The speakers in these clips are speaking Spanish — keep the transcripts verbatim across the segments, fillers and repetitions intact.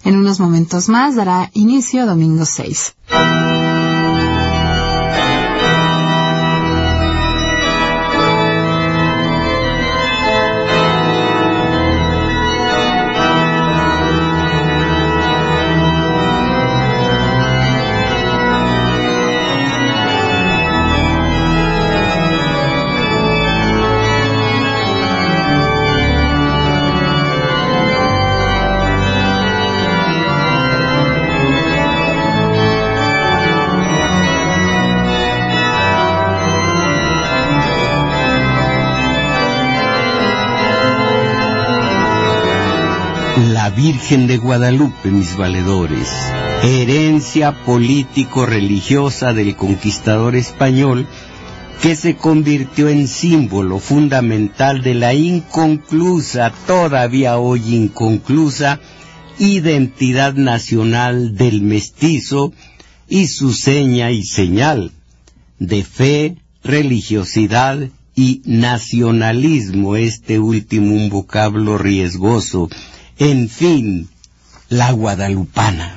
En unos momentos más dará inicio Domingo seis. La Virgen de Guadalupe, mis valedores, herencia político-religiosa del conquistador español, que se convirtió en símbolo fundamental de la inconclusa, todavía hoy inconclusa, identidad nacional del mestizo y su seña y señal de fe, religiosidad y nacionalismo, este último un vocablo riesgoso. En fin, la guadalupana.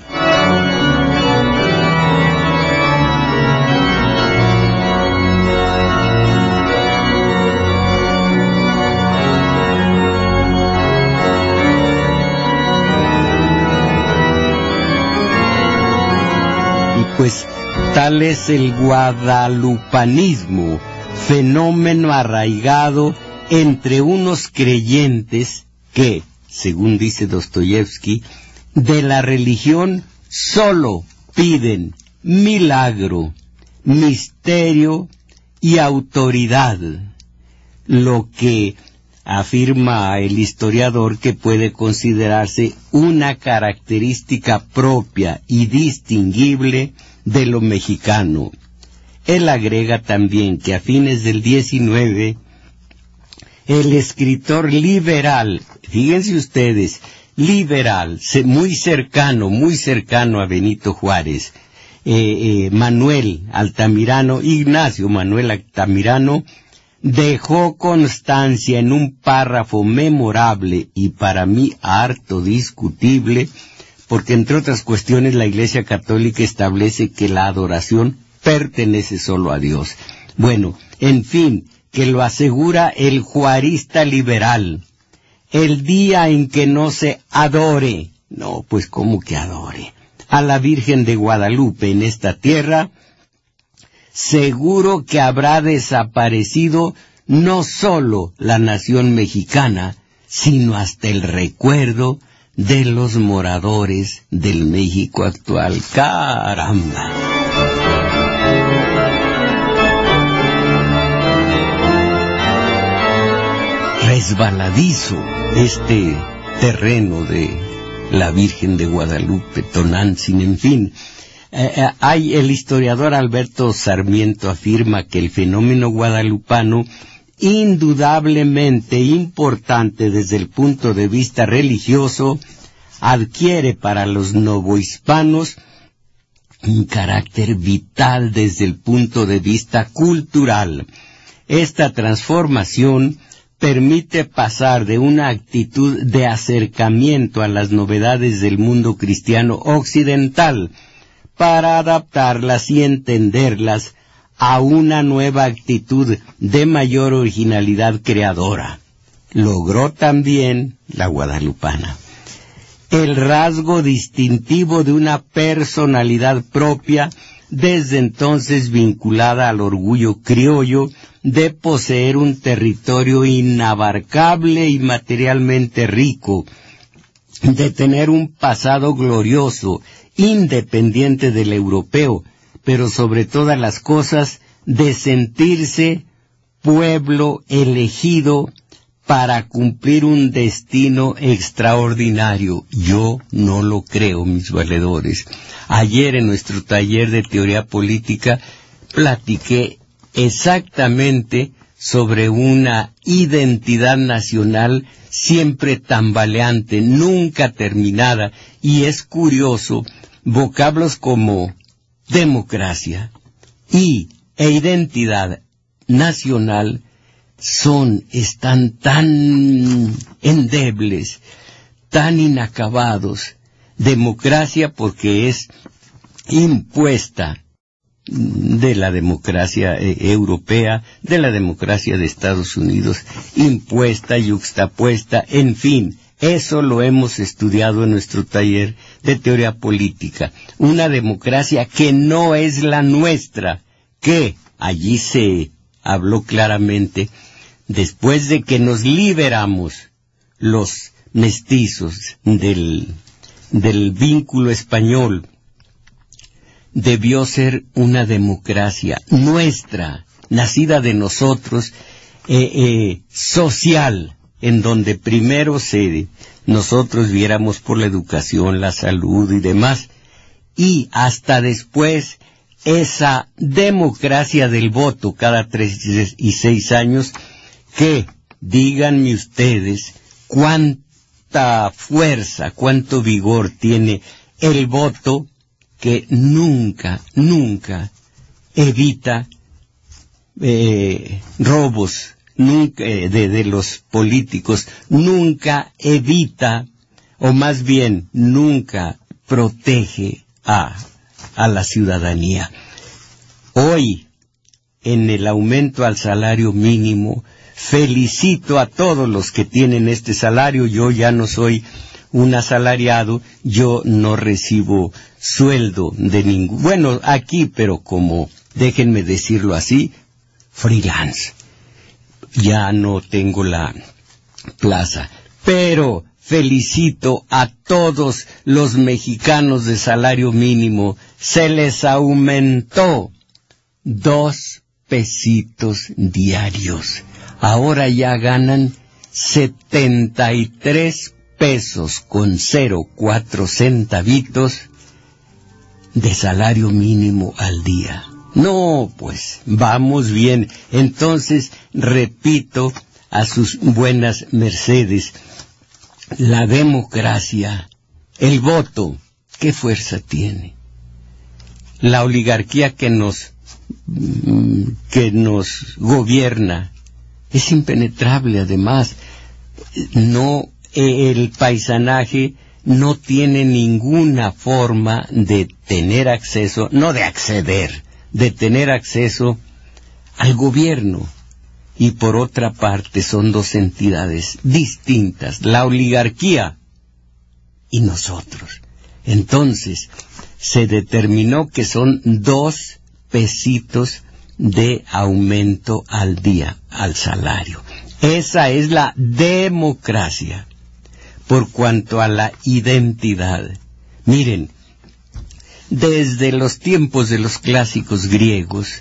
Y pues tal es el guadalupanismo, fenómeno arraigado entre unos creyentes que, según dice Dostoyevsky, de la religión solo piden milagro, misterio y autoridad, lo que afirma el historiador que puede considerarse una característica propia y distinguible de lo mexicano. Él agrega también que a fines del diecinueve, el escritor liberal, fíjense ustedes, liberal, muy cercano, muy cercano a Benito Juárez, eh, eh, Manuel Altamirano, Ignacio Manuel Altamirano, dejó constancia en un párrafo memorable y para mí harto discutible, porque entre otras cuestiones la Iglesia Católica establece que la adoración pertenece solo a Dios. Bueno, en fin, que lo asegura el juarista liberal. El día en que no se adore, no, pues ¿cómo que adore? A la Virgen de Guadalupe en esta tierra, seguro que habrá desaparecido no solo la nación mexicana, sino hasta el recuerdo de los moradores del México actual. ¡Caramba! Resbaladizo este terreno de la Virgen de Guadalupe, Tonantzin, en fin. Eh, eh, hay el historiador Alberto Sarmiento afirma que el fenómeno guadalupano, indudablemente importante desde el punto de vista religioso, adquiere para los novohispanos un carácter vital desde el punto de vista cultural. Esta transformación permite pasar de una actitud de acercamiento a las novedades del mundo cristiano occidental para adaptarlas y entenderlas a una nueva actitud de mayor originalidad creadora. Logró también la guadalupana el rasgo distintivo de una personalidad propia, desde entonces vinculada al orgullo criollo de poseer un territorio inabarcable y materialmente rico, de tener un pasado glorioso, independiente del europeo, pero sobre todas las cosas, de sentirse pueblo elegido para cumplir un destino extraordinario. Yo no lo creo, mis valedores. Ayer en nuestro taller de teoría política platiqué exactamente sobre una identidad nacional siempre tambaleante, nunca terminada, y es curioso, vocablos como democracia y e identidad nacional son, están tan endebles, tan inacabados, Democracia porque es impuesta de la democracia eh, europea, de la democracia de Estados Unidos, impuesta, yuxtapuesta, en fin, eso lo hemos estudiado en nuestro taller de teoría política. Una democracia que no es la nuestra, que allí se habló claramente, después de que nos liberamos los mestizos del, del vínculo español, debió ser una democracia nuestra, nacida de nosotros, eh, eh, social, en donde primero se, nosotros viéramos por la educación, la salud y demás, y hasta después esa democracia del voto cada tres y seis años, que, díganme ustedes, cuánta fuerza, cuánto vigor tiene el voto, que nunca, nunca evita eh, robos nunca eh, de, de los políticos, nunca evita, o más bien, nunca protege a, a la ciudadanía. Hoy, en el aumento al salario mínimo, felicito a todos los que tienen este salario. Yo ya no soy un asalariado, yo no recibo sueldo de ningún, bueno, aquí, pero como, déjenme decirlo así, freelance. Ya no tengo la plaza, pero felicito a todos los mexicanos de salario mínimo, se les aumentó dos pesitos diarios. Ahora ya ganan setenta y tres pesos con cero cuatro centavitos de salario mínimo al día. No, pues, vamos bien. Entonces, repito a sus buenas mercedes, la democracia, el voto, ¿qué fuerza tiene? La oligarquía que nos, que nos gobierna es impenetrable, además. No, el paisanaje no tiene ninguna forma de tener acceso, no de acceder, de tener acceso al gobierno. Y por otra parte son dos entidades distintas, la oligarquía y nosotros. Entonces se determinó que son dos pesitos de aumento al día, al salario. Esa es la democracia. Por cuanto a la identidad, miren, desde los tiempos de los clásicos griegos,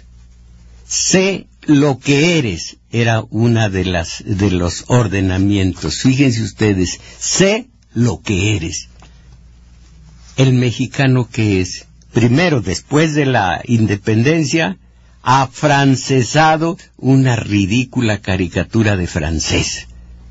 sé lo que eres, era una de las, de los ordenamientos. Fíjense ustedes, sé lo que eres. El mexicano, ¿qué es? Primero, después de la independencia, afrancesado, una ridícula caricatura de francés.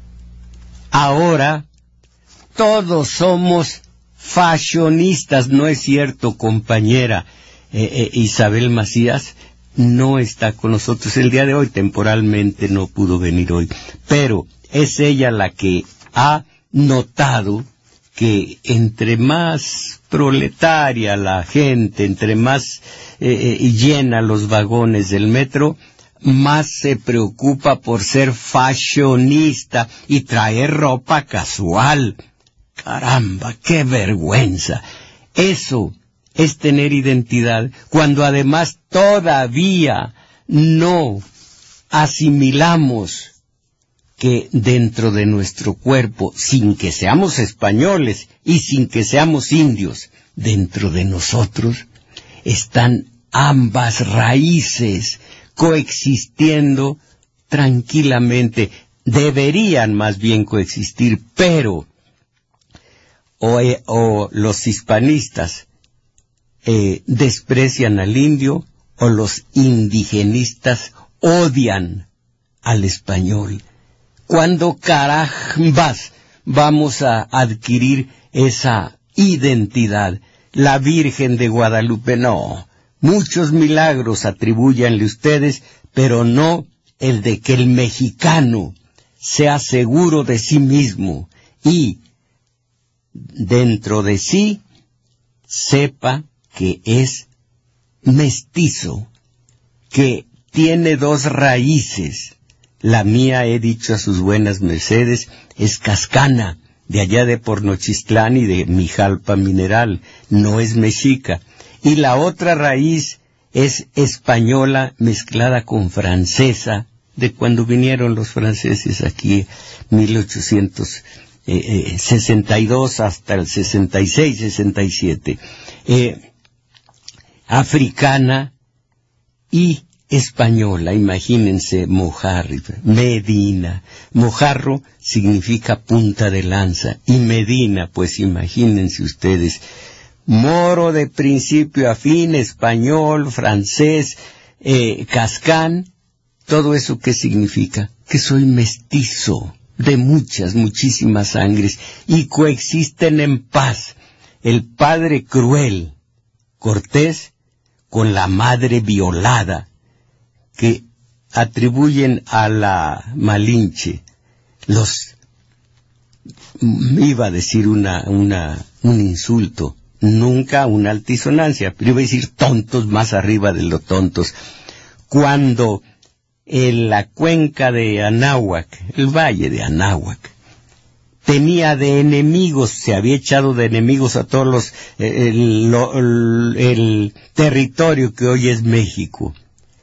Ahora, todos somos fashionistas, ¿no es cierto, compañera? Eh, eh, Isabel Macías no está con nosotros el día de hoy, temporalmente no pudo venir hoy, pero es ella la que ha notado que entre más proletaria la gente, entre más eh, eh, llena los vagones del metro, más se preocupa por ser fashionista y traer ropa casual. Caramba, qué vergüenza. Eso es tener identidad, cuando además todavía no asimilamos que dentro de nuestro cuerpo, sin que seamos españoles y sin que seamos indios, dentro de nosotros están ambas raíces coexistiendo tranquilamente. Deberían más bien coexistir, pero o, eh, o los hispanistas eh, desprecian al indio, o los indigenistas odian al español. ¿Cuándo carambas vamos a adquirir esa identidad? La Virgen de Guadalupe, no. Muchos milagros atribúyanle ustedes, pero no el de que el mexicano sea seguro de sí mismo y dentro de sí sepa que es mestizo, que tiene dos raíces. La mía, he dicho a sus buenas mercedes, es cascana, de allá de Pornochistlán y de Mijalpa Mineral, no es mexica. Y la otra raíz es española mezclada con francesa, de cuando vinieron los franceses aquí, mil ochocientos sesenta y dos hasta el sesenta y seis, sesenta y siete. Eh, africana y española, imagínense, Mojarro, Medina. Mojarro significa punta de lanza, y Medina, pues imagínense ustedes, moro de principio a fin, español, francés, eh, cascán, todo eso, ¿qué significa? Que soy mestizo de muchas, muchísimas sangres, y coexisten en paz el padre cruel, Cortés, con la madre violada, que atribuyen a la Malinche los, iba a decir una, una, un insulto, nunca una altisonancia, pero iba a decir tontos más arriba de los tontos, cuando en la cuenca de Anáhuac, el valle de Anáhuac, tenía de enemigos, se había echado de enemigos a todos los, el, el, el territorio que hoy es México.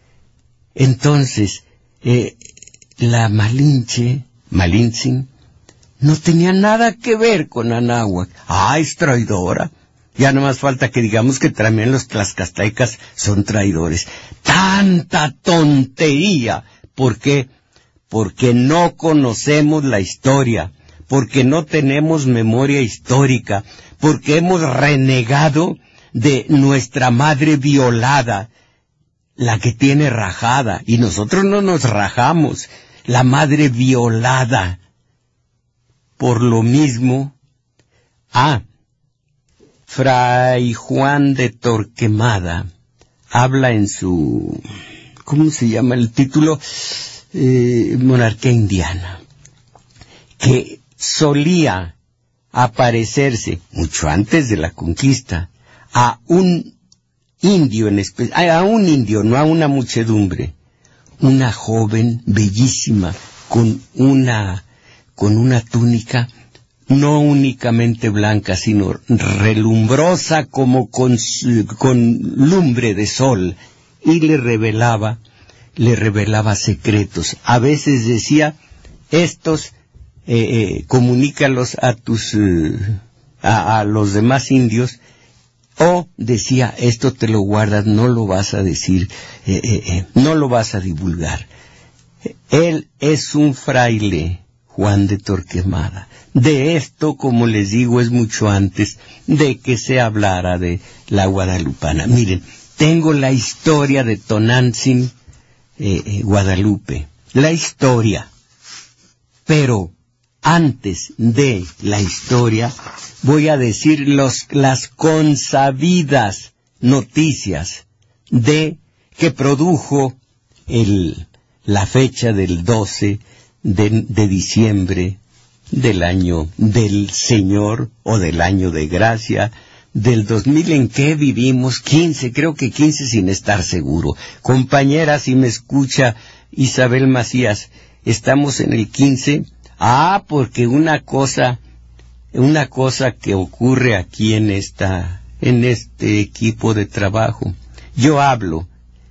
Entonces, eh, la Malinche, Malintzin, no tenía nada que ver con Anáhuac. Ah, es traidora. Ya no más falta que digamos que también los tlaxcaltecas son traidores. ¡Tanta tontería! ¿Por qué? Porque no conocemos la historia, porque no tenemos memoria histórica, porque hemos renegado de nuestra madre violada, la que tiene rajada, y nosotros no nos rajamos, la madre violada. Por lo mismo, ah, Fray Juan de Torquemada habla en su, ¿cómo se llama el título? Eh, Monarquía Indiana, que solía aparecerse, mucho antes de la conquista, a un indio en especial, a un indio, no a una muchedumbre, una joven bellísima, con una, con una túnica no únicamente blanca, sino relumbrosa como con, con lumbre de sol, y le revelaba, le revelaba secretos. A veces decía, estos, eh, eh, comunícalos a tus, eh, a, a los demás indios, o decía, esto te lo guardas, no lo vas a decir, eh, eh, eh, no lo vas a divulgar. Él es un fraile, Juan de Torquemada. De esto, como les digo, es mucho antes de que se hablara de la guadalupana. Miren, tengo la historia de Tonantzin, eh, eh, Guadalupe, la historia, pero antes de la historia voy a decir los, las consabidas noticias de que produjo el, la fecha del doce de, de diciembre del año del Señor, o del año de gracia, del dos mil. ¿En qué vivimos? quince, creo que quince sin estar seguro. Compañera, si me escucha Isabel Macías, ¿estamos en el quince? Ah, porque una cosa, una cosa que ocurre aquí en esta, en este equipo de trabajo. Yo hablo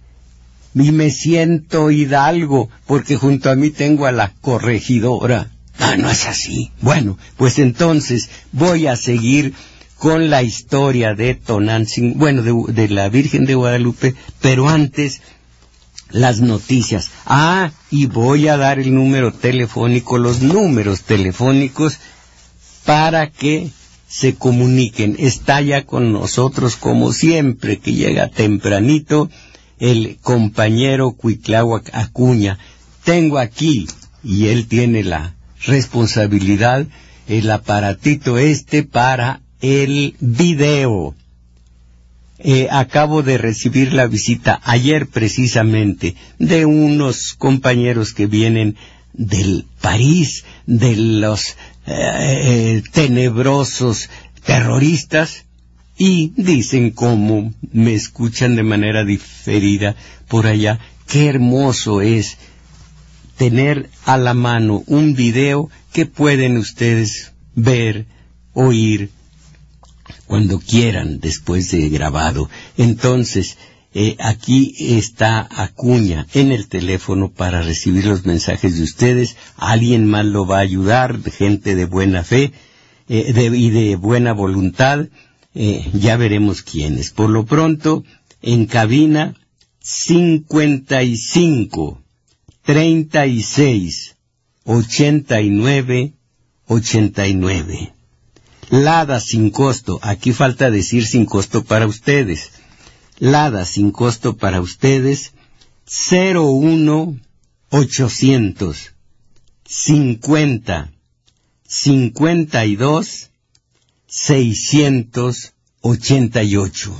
y me siento hidalgo porque junto a mí tengo a la corregidora. Ah, no es así. Bueno, pues entonces voy a seguir con la historia de Tonantzin, bueno, de, de la Virgen de Guadalupe, pero antes las noticias. Ah, y voy a dar el número telefónico, los números telefónicos para que se comuniquen. Está ya con nosotros, como siempre, que llega tempranito, el compañero Cuitláhuac Acuña. Tengo aquí, y él tiene la responsabilidad, el aparatito este para el video. Eh, acabo de recibir la visita ayer precisamente de unos compañeros que vienen del París, de los eh, eh, tenebrosos terroristas, y dicen cómo me escuchan de manera diferida por allá. Qué hermoso es tener a la mano un video que pueden ustedes ver, oír, cuando quieran, después de grabado. Entonces, eh, aquí está Acuña en el teléfono para recibir los mensajes de ustedes. Alguien más lo va a ayudar, gente de buena fe eh, de, y de buena voluntad. Eh, ya veremos quiénes. Por lo pronto, en cabina, cincuenta y cinco, treinta y seis, ochenta y nueve, ochenta y nueve. Lada sin costo, aquí falta decir sin costo para ustedes. Lada sin costo para ustedes, cero uno ochocientos cincuenta cincuenta y dos seiscientos ochenta y ocho.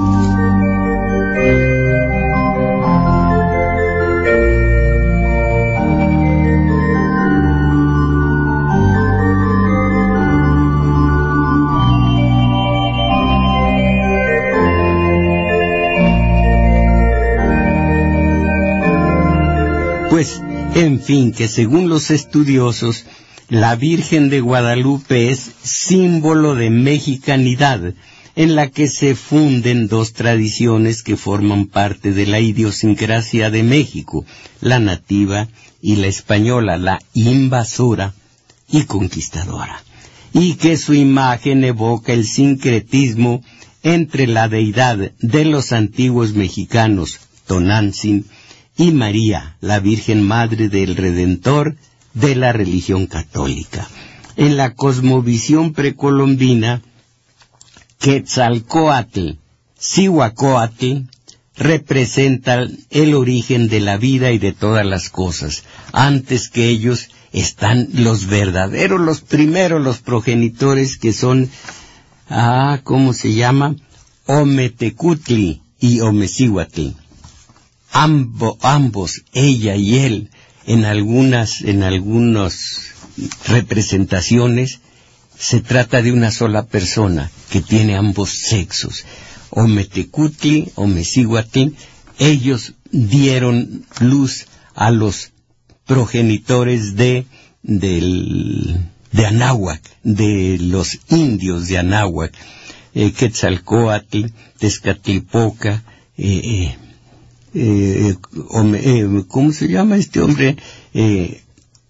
Pues, en fin, que según los estudiosos, la Virgen de Guadalupe es símbolo de mexicanidad, en la que se funden dos tradiciones que forman parte de la idiosincrasia de México, la nativa y la española, la invasora y conquistadora, y que su imagen evoca el sincretismo entre la deidad de los antiguos mexicanos, Tonantzin, y María, la Virgen Madre del Redentor de la religión católica. En la cosmovisión precolombina, Quetzalcóatl, Cihuacóatl, representan el origen de la vida y de todas las cosas. Antes que ellos están los verdaderos, los primeros, los progenitores, que son, ah, ¿cómo se llama? Ometecutli y Omecíhuatl. Ambo, ambos, ella y él, en algunas, en algunas representaciones, se trata de una sola persona que tiene ambos sexos. Ometecutli, Omecíhuatl, ellos dieron luz a los progenitores de, del, de Anáhuac, de los indios de Anáhuac, eh, Quetzalcóatl, Tezcatlipoca, eh, eh, Eh, eh, ¿cómo se llama este hombre? Eh,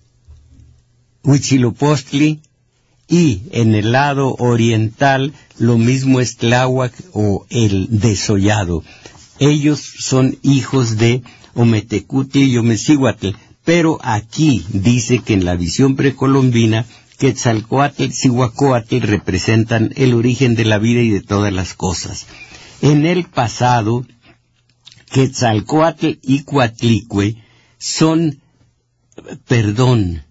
Huitzilopochtli, y en el lado oriental lo mismo es Tláhuac o el desollado. Ellos son hijos de Ometecutli y Omecíhuatl, pero aquí dice que en la visión precolombina Quetzalcóatl y Cihuacóatl representan el origen de la vida y de todas las cosas. En el pasado, Quetzalcóatl y Coatlicue son, perdón,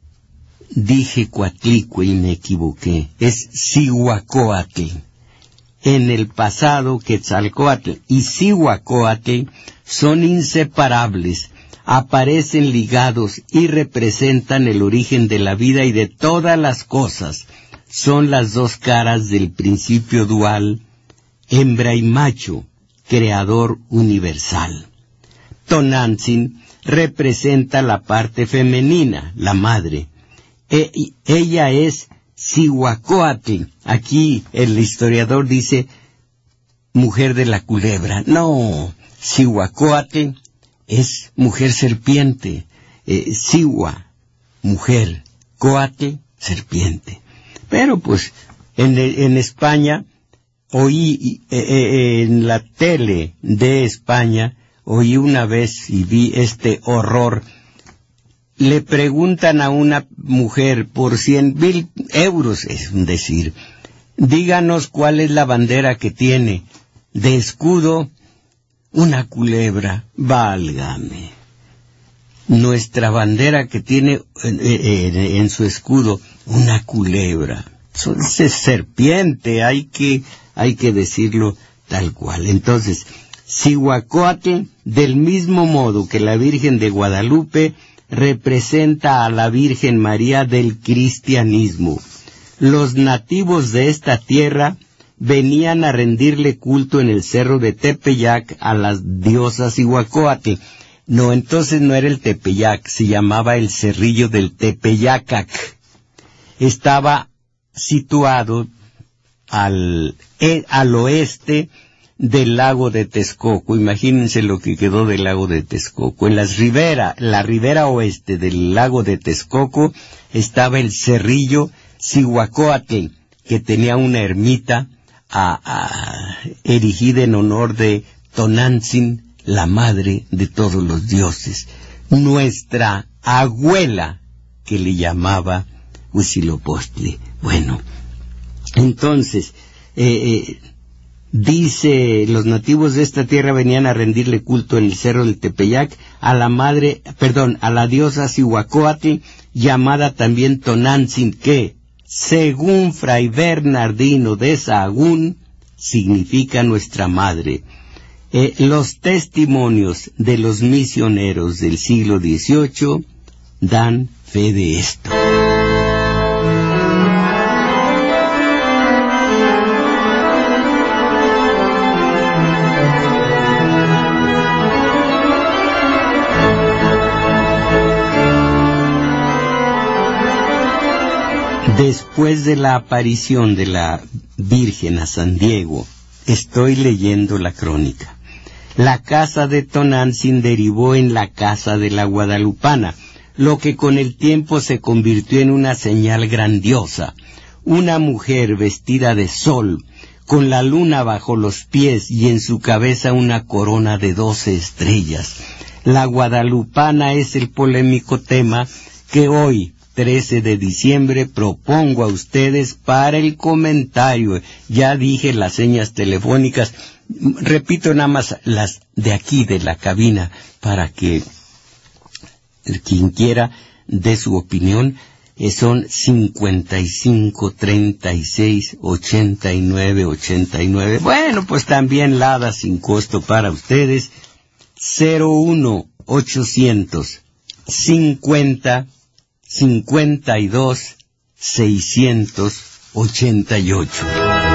dije Coatlicue y me equivoqué, es Cihuacóatl. En el pasado, Quetzalcóatl y Cihuacóatl son inseparables, aparecen ligados y representan el origen de la vida y de todas las cosas. Son las dos caras del principio dual, hembra y macho, creador universal. Tonantzin representa la parte femenina, la madre. E ella es Cihuacóatl. Aquí el historiador dice mujer de la culebra. No, Cihuacóatl es mujer serpiente. Eh, Cihua, mujer. Coatl, serpiente. Pero pues en, en España oí eh, eh, en la tele de España, oí una vez y vi este horror. Le preguntan a una mujer por cien mil euros, es decir, díganos cuál es la bandera que tiene. De escudo, una culebra, válgame. Nuestra bandera que tiene en, en, en su escudo, una culebra. Es serpiente, hay que... hay que decirlo tal cual. Entonces, Cihuacóatl, del mismo modo que la Virgen de Guadalupe, representa a la Virgen María del cristianismo. Los nativos de esta tierra venían a rendirle culto en el cerro de Tepeyac a las diosas Cihuacóatl. No, entonces no era el Tepeyac, se llamaba el Cerrillo del Tepeyacac. Estaba situado al, eh, al oeste del lago de Texcoco. Imagínense lo que quedó del lago de Texcoco. En las ribera, la ribera oeste del lago de Texcoco estaba el Cerrillo Cihuacóatl, que tenía una ermita a, a, erigida en honor de Tonantzin, la madre de todos los dioses, nuestra abuela, que le llamaba Huitzilopochtli. Bueno, entonces, eh, eh, dice, los nativos de esta tierra venían a rendirle culto en el cerro del Tepeyac a la madre, perdón, a la diosa Cihuacóatl, llamada también Tonantzin, que, según Fray Bernardino de Sahagún, significa nuestra madre. Eh, los testimonios de los misioneros del siglo dieciocho dan fe de esto. Después de la aparición de la Virgen a San Diego, estoy leyendo la crónica. La casa de Tonantzin derivó en la casa de la Guadalupana, lo que con el tiempo se convirtió en una señal grandiosa. Una mujer vestida de sol, con la luna bajo los pies y en su cabeza una corona de doce estrellas. La Guadalupana es el polémico tema que hoy, trece de diciembre, propongo a ustedes para el comentario. Ya dije las señas telefónicas, repito nada más las de aquí de la cabina, para que quien quiera dé su opinión. Eh, son cincuenta y cinco, treinta y seis, ochenta y nueve, ochenta y nueve. Bueno, pues también Lada sin costo para ustedes. cero uno ochocientos cincuenta cincuenta y dos seiscientos ochenta y ocho.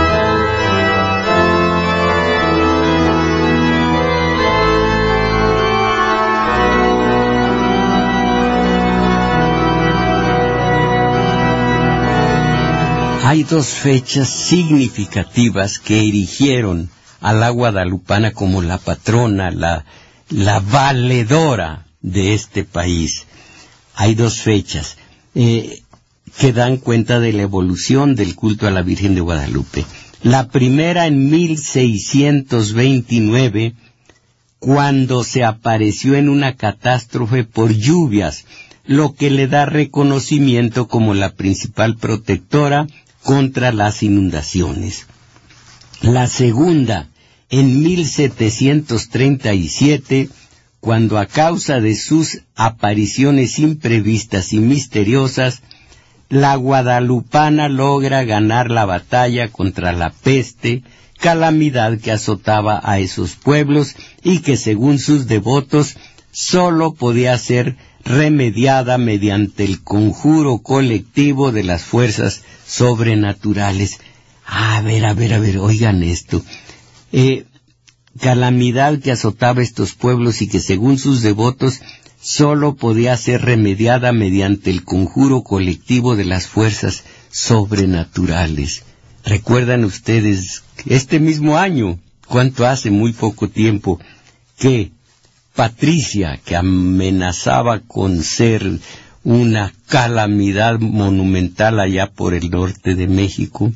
Hay dos fechas significativas que erigieron a la Guadalupana como la patrona, la, la valedora de este país. Hay dos fechas eh, que dan cuenta de la evolución del culto a la Virgen de Guadalupe. La primera en mil seiscientos veintinueve, cuando se apareció en una catástrofe por lluvias, lo que le da reconocimiento como la principal protectora contra las inundaciones. La segunda en mil setecientos treinta y siete, cuando a causa de sus apariciones imprevistas y misteriosas, la Guadalupana logra ganar la batalla contra la peste, calamidad que azotaba a esos pueblos y que según sus devotos sólo podía ser remediada mediante el conjuro colectivo de las fuerzas sobrenaturales. A ver, a ver, a ver, oigan esto. Eh, calamidad que azotaba estos pueblos y que según sus devotos sólo podía ser remediada mediante el conjuro colectivo de las fuerzas sobrenaturales. ¿Recuerdan ustedes este mismo año, cuánto hace, muy poco tiempo, que Patricia, que amenazaba con ser una calamidad monumental allá por el norte de México,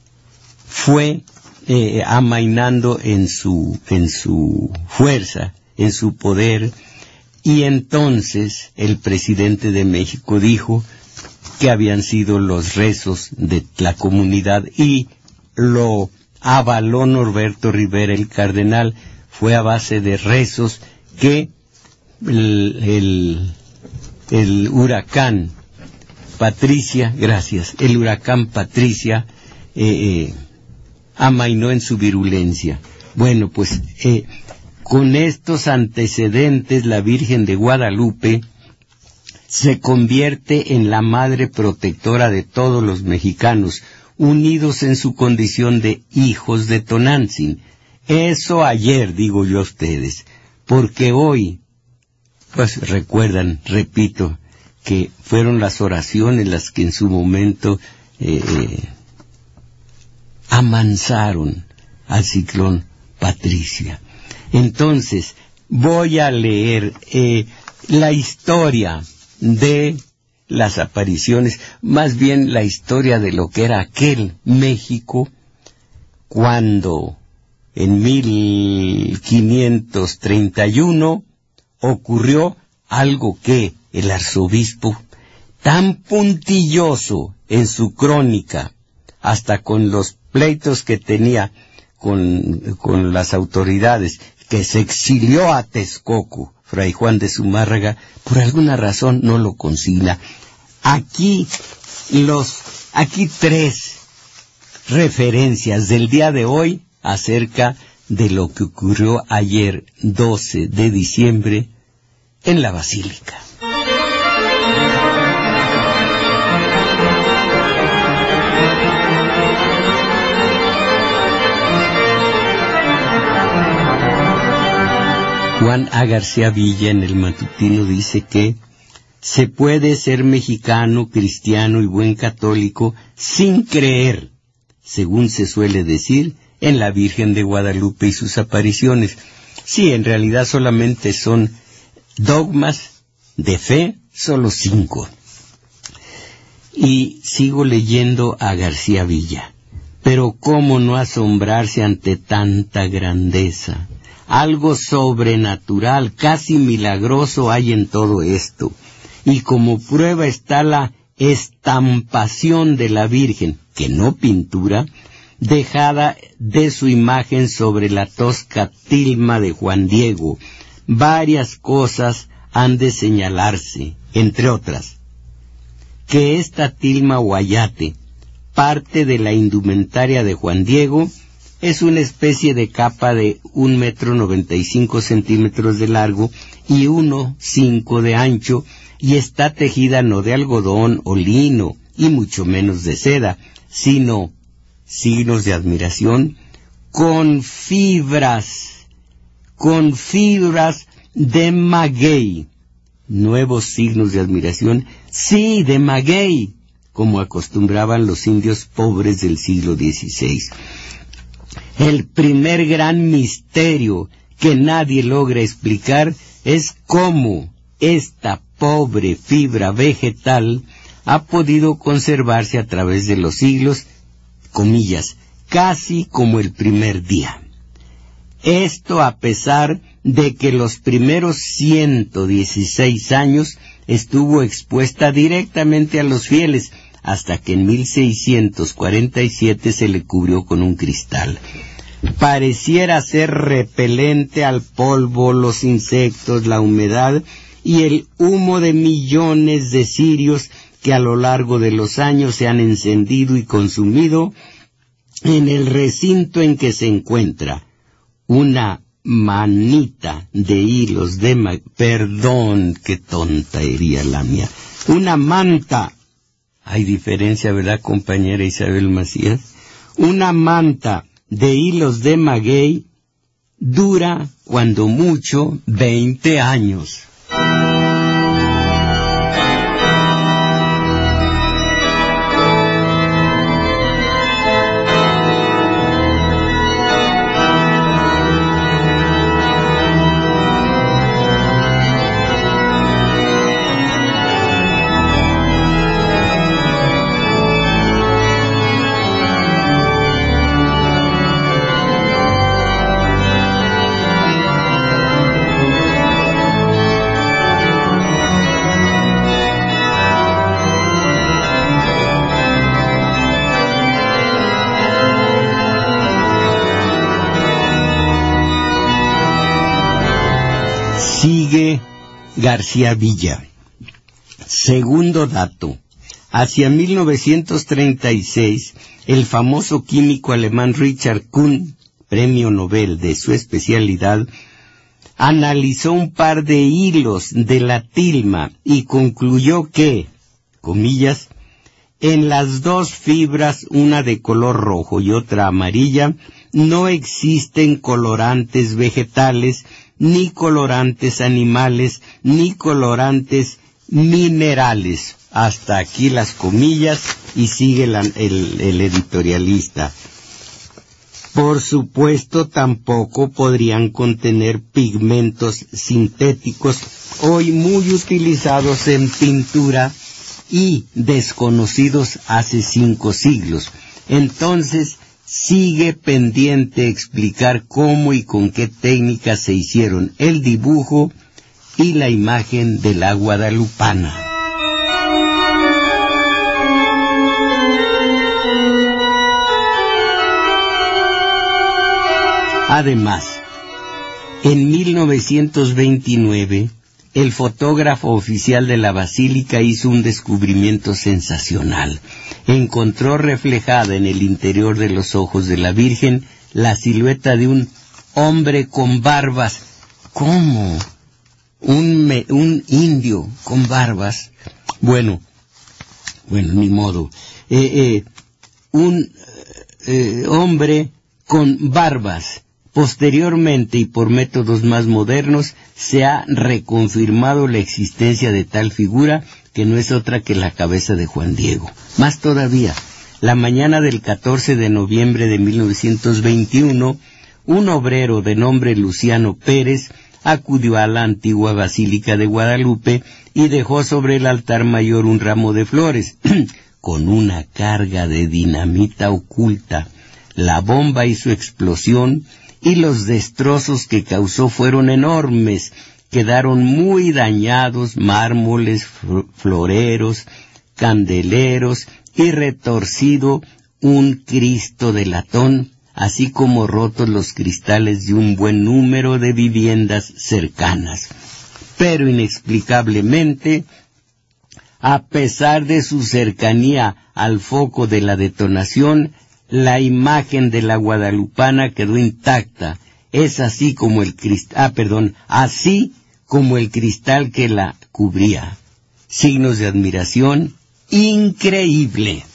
fue eh, amainando en su, en su fuerza, en su poder, y entonces el presidente de México dijo que habían sido los rezos de la comunidad, y lo avaló Norberto Rivera, el cardenal. Fue a base de rezos que el, el, el huracán Patricia, gracias, el huracán Patricia eh, eh, amainó en su virulencia. Bueno, pues eh, con estos antecedentes, la Virgen de Guadalupe se convierte en la madre protectora de todos los mexicanos, unidos en su condición de hijos de Tonantzin. Eso ayer, digo yo a ustedes, porque hoy, pues recuerdan, repito, que fueron las oraciones las que en su momento eh, amansaron al ciclón Patricia. Entonces, voy a leer eh, la historia de las apariciones, más bien la historia de lo que era aquel México cuando en mil quinientos treinta y uno ocurrió algo que el arzobispo, tan puntilloso en su crónica, hasta con los pleitos que tenía con, con las autoridades, que se exilió a Texcoco, Fray Juan de Zumárraga, por alguna razón no lo consigna. Aquí los, aquí tres referencias del día de hoy acerca de lo que ocurrió ayer, doce de diciembre, en la Basílica. Juan A. García Villa en el Matutino dice que se puede ser mexicano, cristiano y buen católico sin creer, según se suele decir, en la Virgen de Guadalupe y sus apariciones. Sí, en realidad solamente son dogmas de fe, solo cinco. Y sigo leyendo a García Villa. Pero cómo no asombrarse ante tanta grandeza. Algo sobrenatural, casi milagroso hay en todo esto. Y como prueba está la estampación de la Virgen, que no pintura, dejada de su imagen sobre la tosca tilma de Juan Diego. Varias cosas han de señalarse, entre otras, que esta tilma o ayate, parte de la indumentaria de Juan Diego, es una especie de capa de un metro noventa y cinco centímetros de largo y uno cinco de ancho, y está tejida no de algodón o lino, y mucho menos de seda, sino, signos de admiración, con fibras, con fibras de maguey. Nuevos signos de admiración, sí, de maguey, como acostumbraban los indios pobres del siglo dieciséis. El primer gran misterio que nadie logra explicar es cómo esta pobre fibra vegetal ha podido conservarse a través de los siglos, comillas, casi como el primer día. Esto a pesar de que los primeros ciento dieciséis años estuvo expuesta directamente a los fieles, hasta que en mil seiscientos cuarenta y siete se le cubrió con un cristal. Pareciera ser repelente al polvo, los insectos, la humedad y el humo de millones de cirios que a lo largo de los años se han encendido y consumido en el recinto en que se encuentra. Una manita de hilos de ma... Perdón, qué tontería la mía. Una manta. Hay diferencia, ¿verdad, compañera Isabel Macías? Una manta de hilos de maguey dura, cuando mucho, veinte años. Sigue García Villa. Segundo dato. Hacia mil novecientos treinta y seis, el famoso químico alemán Richard Kuhn, premio Nobel de su especialidad, analizó un par de hilos de la tilma y concluyó que, comillas, En las dos fibras, una de color rojo y otra amarilla, no existen colorantes vegetales, ni colorantes animales, ni colorantes minerales. Hasta aquí las comillas y sigue la, el, el editorialista. Por supuesto, tampoco podrían contener pigmentos sintéticos, hoy muy utilizados en pintura y desconocidos hace cinco siglos. Entonces, sigue pendiente explicar cómo y con qué técnicas se hicieron el dibujo y la imagen de la guadalupana. Además, en mil novecientos veintinueve, el fotógrafo oficial de la basílica hizo un descubrimiento sensacional. Encontró reflejada en el interior de los ojos de la Virgen la silueta de un hombre con barbas. ¿Cómo? Un, me, un indio con barbas. Bueno, bueno, ni modo. Eh, eh, un eh, hombre con barbas. Posteriormente, y por métodos más modernos, se ha reconfirmado la existencia de tal figura, que no es otra que la cabeza de Juan Diego. Más todavía, la mañana del catorce de noviembre de mil novecientos veintiuno, un obrero de nombre Luciano Pérez acudió a la antigua Basílica de Guadalupe y dejó sobre el altar mayor un ramo de flores, con una carga de dinamita oculta. La bomba hizo explosión, y los destrozos que causó fueron enormes. Quedaron muy dañados mármoles, floreros, candeleros y retorcido un Cristo de latón, así como rotos los cristales de un buen número de viviendas cercanas. Pero inexplicablemente, a pesar de su cercanía al foco de la detonación, la imagen de la guadalupana quedó intacta. Es así como el cristal, ah, perdón, así como el cristal que la cubría. Signos de admiración, increíble.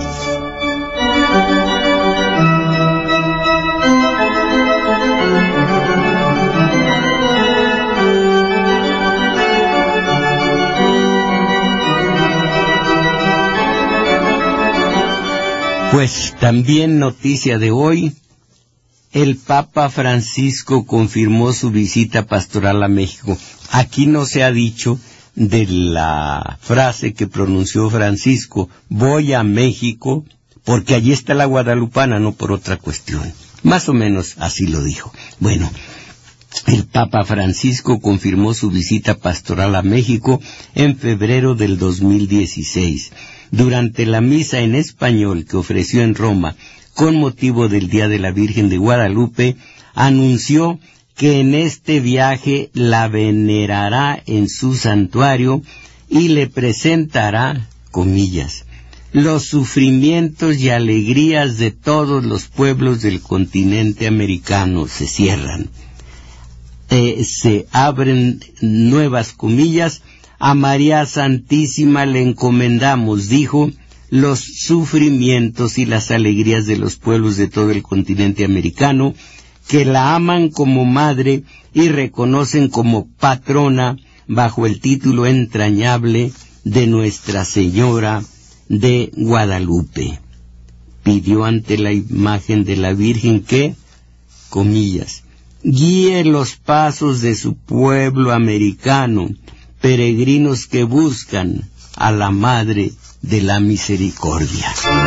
Pues también noticia de hoy, el Papa Francisco confirmó su visita pastoral a México. Aquí no se ha dicho de la frase que pronunció Francisco, voy a México, porque allí está la guadalupana, no por otra cuestión. Más o menos así lo dijo. Bueno, el Papa Francisco confirmó su visita pastoral a México en febrero del dos mil dieciséis. Durante la misa en español que ofreció en Roma con motivo del Día de la Virgen de Guadalupe, anunció que en este viaje la venerará en su santuario y le presentará, comillas, los sufrimientos y alegrías de todos los pueblos del continente americano, se cierran. Eh, se abren nuevas comillas. A María Santísima le encomendamos, dijo, los sufrimientos y las alegrías de los pueblos de todo el continente americano, que la aman como madre y reconocen como patrona bajo el título entrañable de Nuestra Señora de Guadalupe. Pidió ante la imagen de la Virgen que, comillas, guíe los pasos de su pueblo americano, peregrinos que buscan a la Madre de la Misericordia.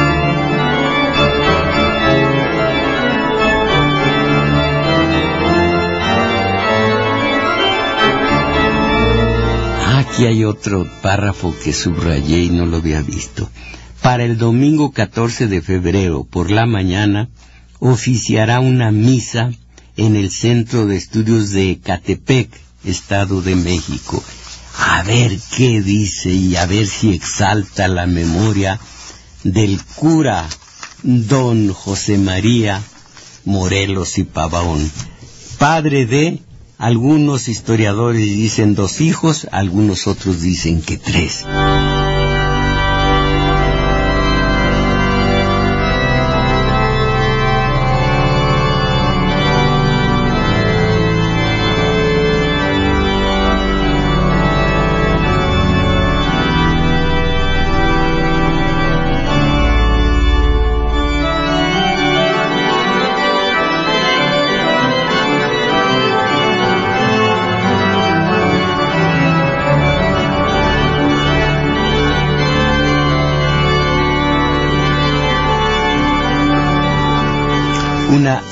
Aquí hay otro párrafo que subrayé y no lo había visto. Para el domingo catorce de febrero por la mañana oficiará una misa en el Centro de Estudios de Ecatepec, Estado de México. A ver qué dice y a ver si exalta la memoria del cura don José María Morelos y Pavón, padre de, algunos historiadores dicen dos hijos, algunos otros dicen que tres.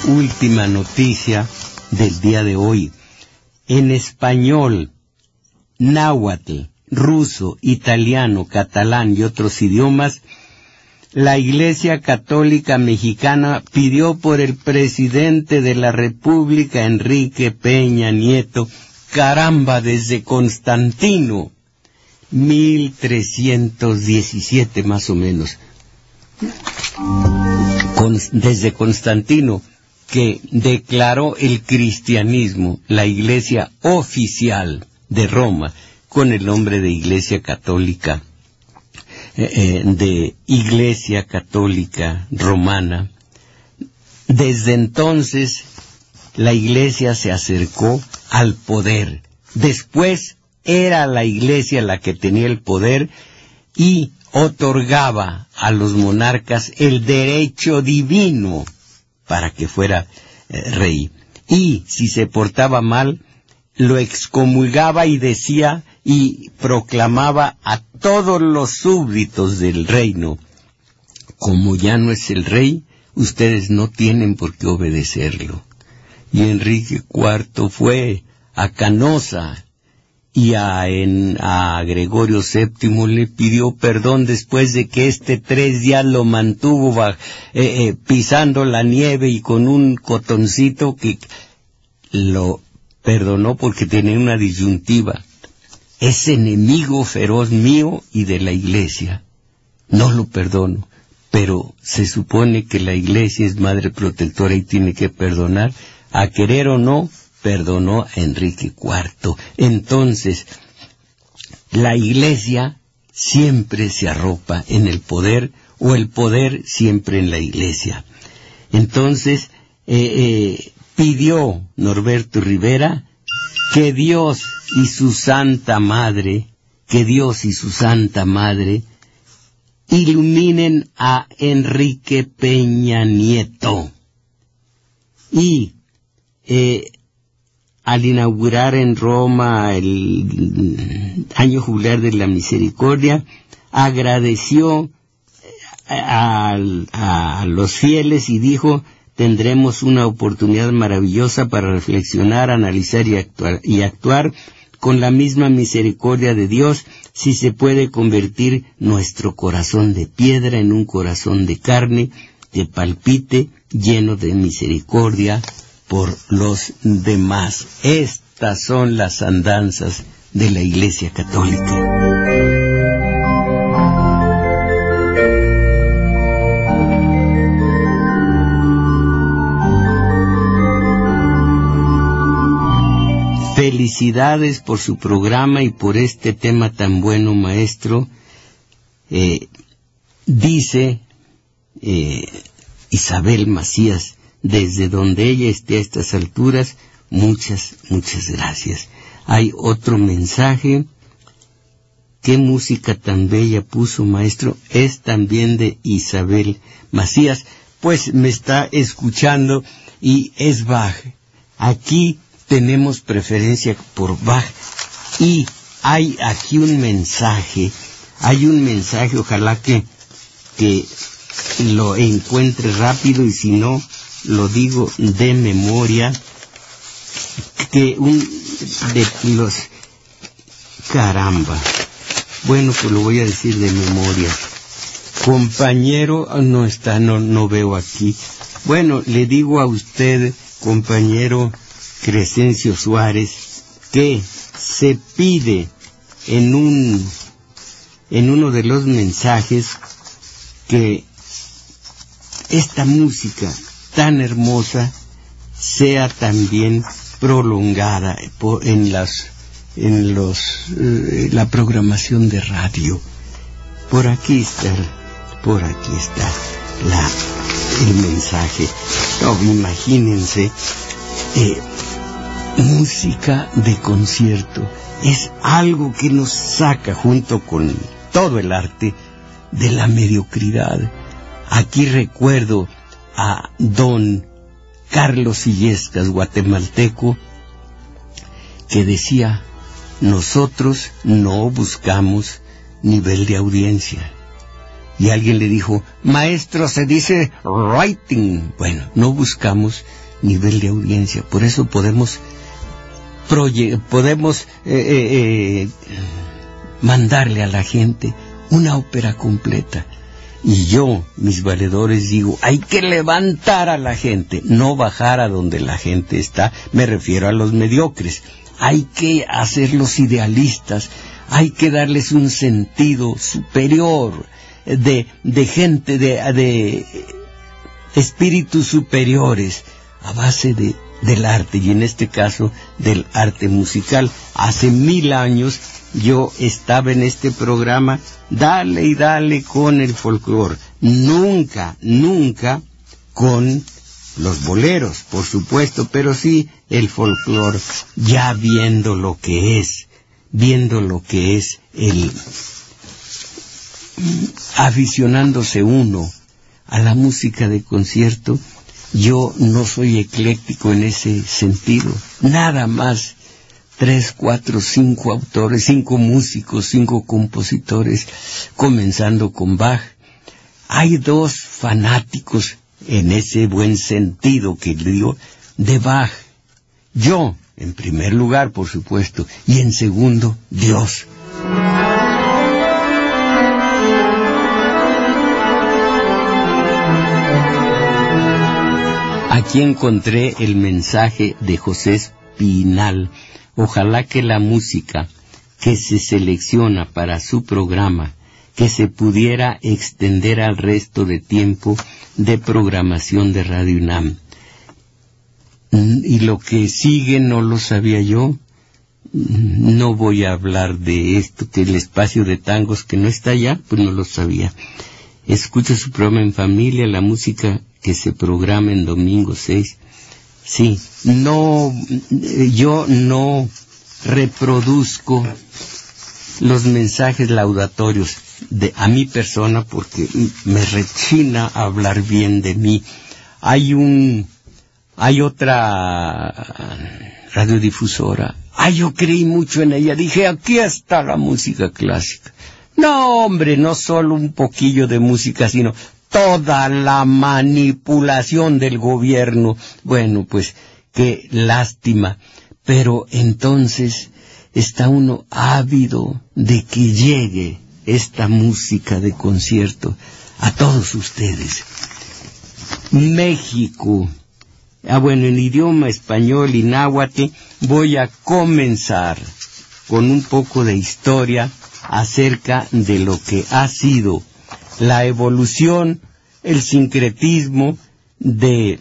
última noticia del día de hoy. En español, náhuatl, ruso, italiano, catalán y otros idiomas, la Iglesia Católica Mexicana pidió por el presidente de la República, Enrique Peña Nieto, caramba, desde Constantino, mil trescientos diecisiete más o menos, Con, desde Constantino, que declaró el cristianismo, la Iglesia oficial de Roma, con el nombre de Iglesia Católica, Eh, de Iglesia Católica Romana. Desde entonces la Iglesia se acercó al poder. Después era la Iglesia la que tenía el poder y otorgaba a los monarcas el derecho divino para que fuera eh, rey. Y si se portaba mal, lo excomulgaba y decía y proclamaba a todos los súbditos del reino: como ya no es el rey, ustedes no tienen por qué obedecerlo. Y Enrique cuarto fue a Canosa y a, en, a Gregorio séptimo le pidió perdón después de que este tres días lo mantuvo va, eh, eh, pisando la nieve y con un cotoncito, que lo perdonó porque tenía una disyuntiva: es enemigo feroz mío y de la Iglesia, no lo perdono, pero se supone que la Iglesia es madre protectora y tiene que perdonar. A querer o no, perdonó a Enrique cuarto. Entonces, la Iglesia siempre se arropa en el poder, o el poder siempre en la Iglesia. Entonces, eh, eh, pidió Norberto Rivera que Dios y su Santa Madre, que Dios y su Santa Madre iluminen a Enrique Peña Nieto. Y eh, al inaugurar en Roma el año jubilar de la misericordia, agradeció a, a, a los fieles y dijo: tendremos una oportunidad maravillosa para reflexionar, analizar y actuar, y actuar con la misma misericordia de Dios, si se puede convertir nuestro corazón de piedra en un corazón de carne, que palpite, lleno de misericordia por los demás. Estas son las andanzas de la Iglesia Católica. Felicidades por su programa y por este tema tan bueno, maestro. Eh, dice eh, Isabel Macías, desde donde ella esté a estas alturas, muchas, muchas gracias. Hay otro mensaje. ¿Qué música tan bella puso, maestro? Es también de Isabel Macías. Pues me está escuchando y es Bach. Aquí tenemos preferencia por Bach y hay aquí un mensaje, hay un mensaje, ojalá que, que lo encuentre rápido y si no, lo digo de memoria, que un de los, caramba, bueno, pues lo voy a decir de memoria. Compañero, no está, no, no veo aquí. Bueno, le digo a usted, compañero Crescencio Suárez, que se pide en un en uno de los mensajes que esta música tan hermosa sea también prolongada por, en las en los eh, la programación de radio. Por aquí está, por aquí está la el mensaje. No, imagínense. Eh, música de concierto es algo que nos saca, junto con todo el arte, de la mediocridad. Aquí recuerdo a don Carlos Illescas, guatemalteco, que decía: nosotros no buscamos nivel de audiencia. Y alguien le dijo, maestro, se dice writing. Bueno, no buscamos nivel de audiencia, por eso podemos podemos eh, eh, eh, mandarle a la gente una ópera completa. Y yo, mis valedores, digo, hay que levantar a la gente, no bajar a donde la gente está. Me refiero a los mediocres. Hay que hacerlos idealistas, hay que darles un sentido superior, de, de gente, de, de espíritus superiores, a base de, del arte, y en este caso del arte musical. Hace mil años yo estaba en este programa, dale y dale con el folclore, nunca, nunca con los boleros, por supuesto, pero sí el folclore, ya viendo lo que es, viendo lo que es el aficionándose uno a la música de concierto. Yo no soy ecléctico en ese sentido, nada más tres, cuatro, cinco autores, cinco músicos, cinco compositores, comenzando con Bach. Hay dos fanáticos, en ese buen sentido que digo, de Bach. Yo, en primer lugar, por supuesto, y en segundo, Dios. Aquí encontré el mensaje de José Espinal. Ojalá que la música que se selecciona para su programa, que se pudiera extender al resto de tiempo de programación de Radio UNAM. Y lo que sigue no lo sabía yo. No voy a hablar de esto, que el espacio de tangos que no está allá, pues no lo sabía. Escucho su programa en familia, la música que se programa en domingo seis. Sí, no, yo no reproduzco los mensajes laudatorios de a mi persona porque me rechina hablar bien de mí. Hay un, hay otra radiodifusora. Ah, yo creí mucho en ella. Dije, aquí está la música clásica. No, hombre, no solo un poquillo de música, sino toda la manipulación del gobierno. Bueno, pues, qué lástima. Pero entonces está uno ávido de que llegue esta música de concierto a todos ustedes. México. Ah, bueno, en idioma español y náhuatl voy a comenzar con un poco de historia acerca de lo que ha sido la evolución, el sincretismo de,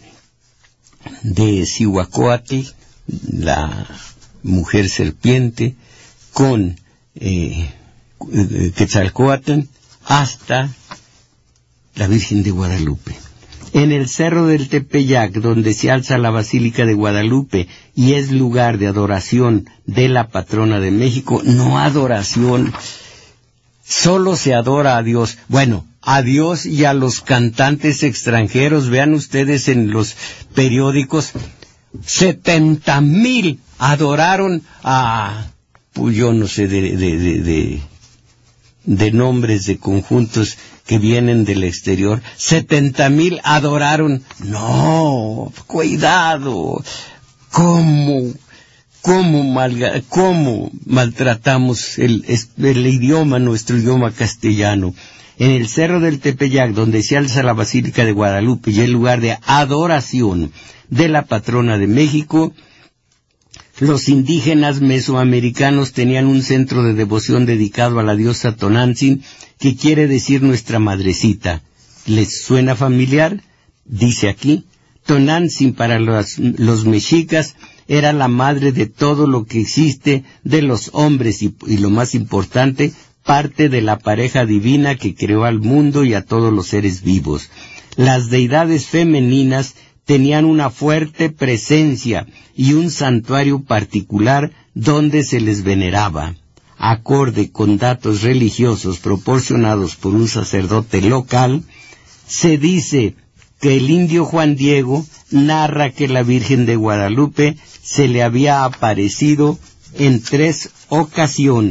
de Cihuacóatl, la mujer serpiente, con eh, Quetzalcóatl, hasta la Virgen de Guadalupe. En el Cerro del Tepeyac, donde se alza la Basílica de Guadalupe y es lugar de adoración de la patrona de México, no adoración, solo se adora a Dios. Bueno, a Dios y a los cantantes extranjeros. Vean ustedes en los periódicos, setenta mil adoraron a, pues yo no sé, de, de, de, de, de nombres de conjuntos que vienen del exterior. Setenta mil adoraron. No, cuidado. ¿Cómo, cómo, malga, cómo maltratamos el, el idioma, nuestro idioma castellano? En el Cerro del Tepeyac, donde se alza la Basílica de Guadalupe y el lugar de adoración de la patrona de México, los indígenas mesoamericanos tenían un centro de devoción dedicado a la diosa Tonantzin, que quiere decir nuestra madrecita. ¿Les suena familiar? Dice aquí, Tonantzin para los, los mexicas era la madre de todo lo que existe, de los hombres y, y lo más importante, parte de la pareja divina que creó al mundo y a todos los seres vivos. Las deidades femeninas tenían una fuerte presencia y un santuario particular donde se les veneraba. Acorde con datos religiosos proporcionados por un sacerdote local, se dice que el indio Juan Diego narra que la Virgen de Guadalupe se le había aparecido en tres ocasiones,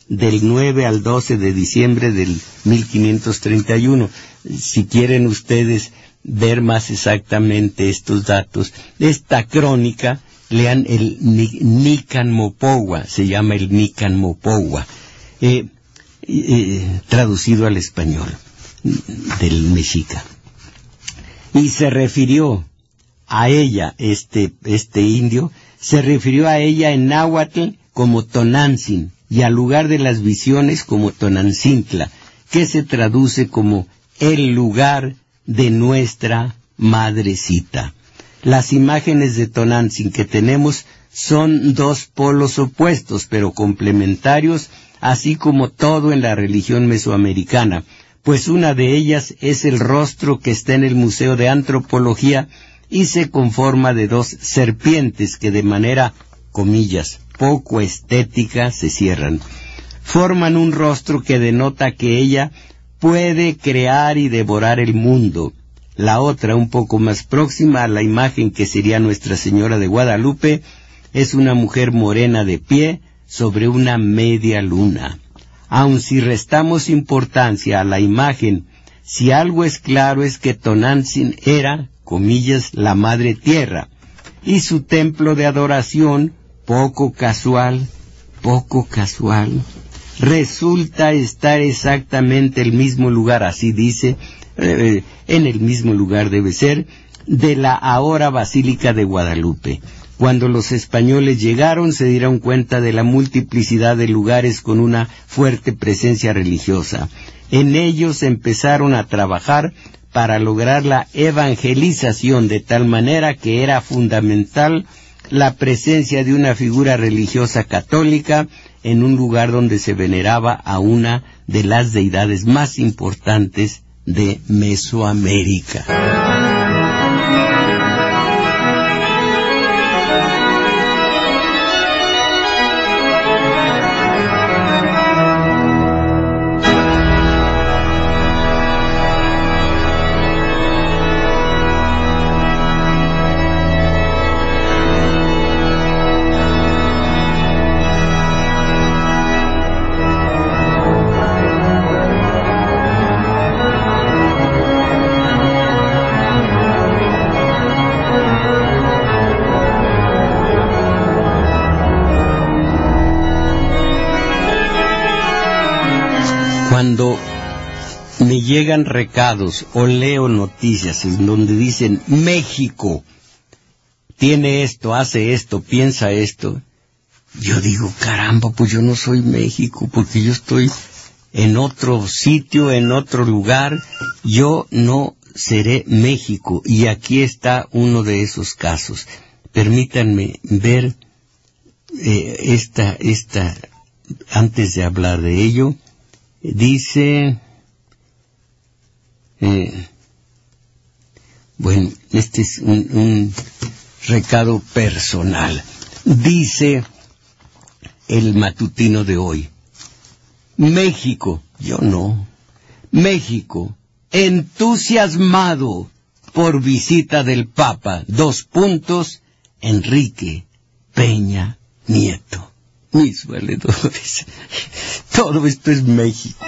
del nueve al doce de diciembre del mil quinientos treinta y uno. Si quieren ustedes ver más exactamente estos datos, esta crónica, lean el Nican Mopowa, se llama el Nican Mopowa, eh, eh, traducido al español, del mexica. Y se refirió a ella, este, este indio, se refirió a ella en náhuatl como Tonantzin, y al lugar de las visiones como Tonancintla, que se traduce como el lugar de nuestra madrecita. Las imágenes de Tonantzin que tenemos son dos polos opuestos, pero complementarios, así como todo en la religión mesoamericana, pues una de ellas es el rostro que está en el Museo de Antropología y se conforma de dos serpientes que de manera, comillas, poco estética se cierran. Forman un rostro que denota que ella puede crear y devorar el mundo. La otra, un poco más próxima a la imagen que sería Nuestra Señora de Guadalupe, es una mujer morena de pie sobre una media luna. Aun si restamos importancia a la imagen, si algo es claro es que Tonantzin era, comillas, la Madre Tierra, y su templo de adoración, poco casual, poco casual, resulta estar exactamente el mismo lugar, así dice, eh, en el mismo lugar debe ser, de la ahora Basílica de Guadalupe. Cuando los españoles llegaron se dieron cuenta de la multiplicidad de lugares con una fuerte presencia religiosa. En ellos empezaron a trabajar para lograr la evangelización de tal manera que era fundamental la presencia de una figura religiosa católica en un lugar donde se veneraba a una de las deidades más importantes de Mesoamérica. Cuando me llegan recados o leo noticias en donde dicen México tiene esto, hace esto, piensa esto, yo digo, caramba, pues yo no soy México, porque yo estoy en otro sitio, en otro lugar, yo no seré México, y aquí está uno de esos casos. Permítanme ver eh, esta, esta, antes de hablar de ello. Dice, eh, bueno, este es un, un recado personal. Dice el matutino de hoy, México, yo no, México, entusiasmado por visita del Papa, dos puntos, Enrique Peña Nieto. Mis valedores, todo esto es México.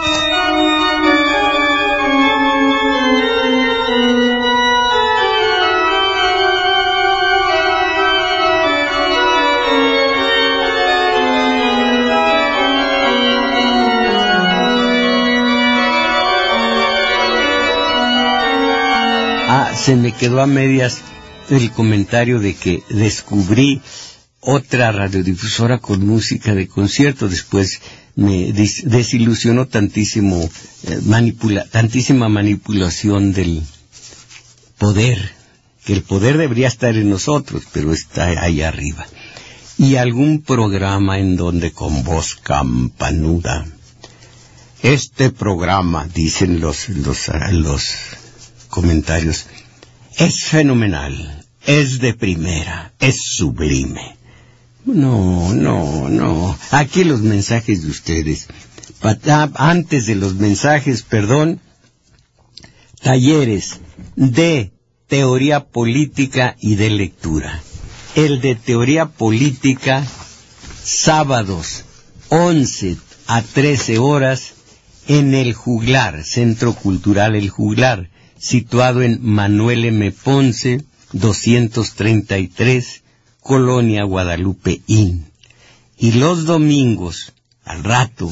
Ah, se me quedó a medias el comentario de que descubrí otra radiodifusora con música de concierto. Después me dis- desilusionó tantísimo, eh, manipula- tantísima manipulación del poder, que el poder debería estar en nosotros, pero está ahí arriba. Y algún programa en donde con voz campanuda, este programa, dicen los, los, los comentarios, es fenomenal, es de primera, es sublime. No, no, no. Aquí los mensajes de ustedes. Antes de los mensajes, perdón, talleres de teoría política y de lectura. El de teoría política, sábados once a trece horas en El Juglar, Centro Cultural El Juglar, situado en Manuel M. Ponce, doscientos treinta y tres, Colonia Guadalupe Inn. Y los domingos, al rato,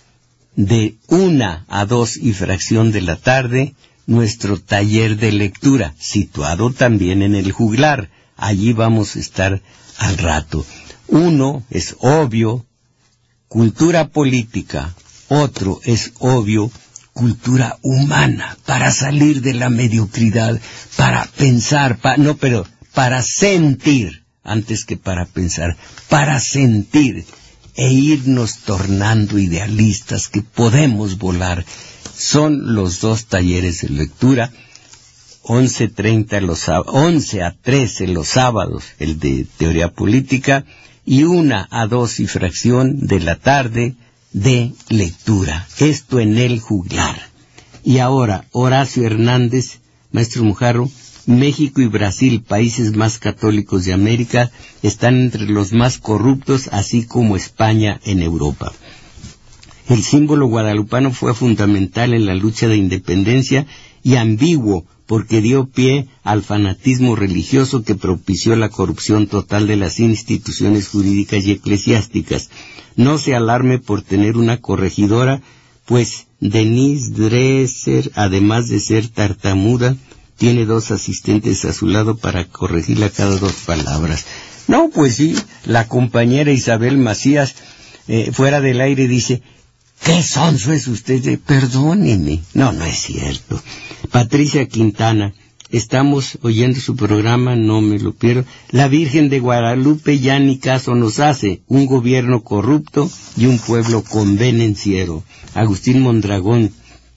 de una a dos y fracción de la tarde, nuestro taller de lectura, situado también en El Juglar. Allí vamos a estar al rato. Uno es obvio, cultura política. Otro es obvio, cultura humana, para salir de la mediocridad, para pensar, pa, no, pero para sentir, antes que para pensar, para sentir e irnos tornando idealistas que podemos volar. Son los dos talleres de lectura, once treinta los once a trece los sábados, el de teoría política, y una a dos y fracción de la tarde de lectura. Esto en El Juglar. Y ahora, Horacio Hernández, maestro Mujarro, México y Brasil, países más católicos de América, están entre los más corruptos, así como España en Europa. El símbolo guadalupano fue fundamental en la lucha de independencia y ambiguo porque dio pie al fanatismo religioso que propició la corrupción total de las instituciones jurídicas y eclesiásticas. No se alarme por tener una corregidora, pues Denise Dresser, además de ser tartamuda, tiene dos asistentes a su lado para corregirla cada dos palabras. No, pues sí, la compañera Isabel Macías, eh, fuera del aire, dice, ¿qué sonso es usted? Perdóneme. No, no es cierto. Patricia Quintana, estamos oyendo su programa, no me lo pierdo. La Virgen de Guadalupe ya ni caso nos hace, un gobierno corrupto y un pueblo convenenciero. Agustín Mondragón,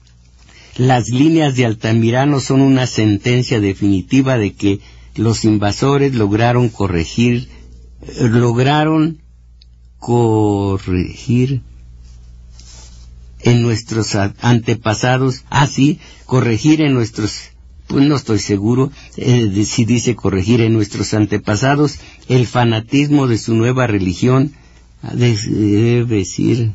las líneas de Altamirano son una sentencia definitiva de que los invasores lograron corregir, eh, lograron corregir en nuestros antepasados, así, ah, corregir en nuestros, pues no estoy seguro eh, de si dice corregir en nuestros antepasados el fanatismo de su nueva religión, debe decir,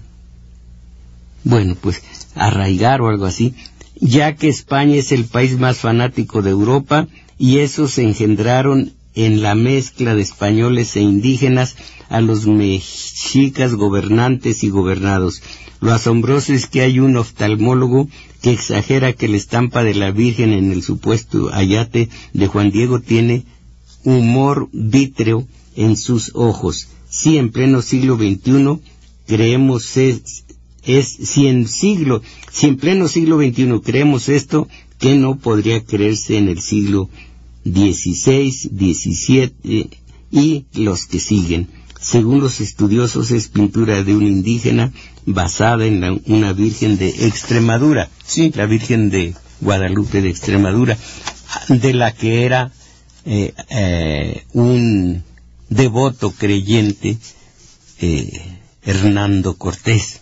bueno, pues arraigar o algo así, ya que España es el país más fanático de Europa y esos engendraron en la mezcla de españoles e indígenas a los mexicas gobernantes y gobernados. Lo asombroso es que hay un oftalmólogo que exagera que la estampa de la Virgen en el supuesto ayate de Juan Diego tiene humor vítreo en sus ojos. Si en pleno siglo veintiuno creemos es, es si en siglo, si en pleno siglo veintiuno creemos esto, ¿qué no podría creerse en el siglo dieciséis, diecisiete y los que siguen? Según los estudiosos, es pintura de un indígena basada en la, una Virgen de Extremadura, sí, la Virgen de Guadalupe de Extremadura, de la que era eh, eh, un devoto creyente eh, Hernando Cortés.